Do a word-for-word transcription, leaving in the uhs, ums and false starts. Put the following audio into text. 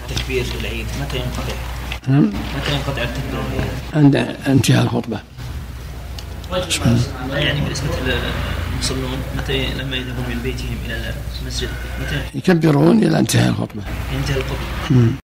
تكبير العيد متى ينقطع؟ متى ينقطع التكبير العيد؟ عند انتهاء الخطبة. يعني بالنسبة للمصلون متى لما يذهبون من بيتهم إلى المسجد متى يكبرون إلى انتهاء الخطبة. ينتهي الخطبة.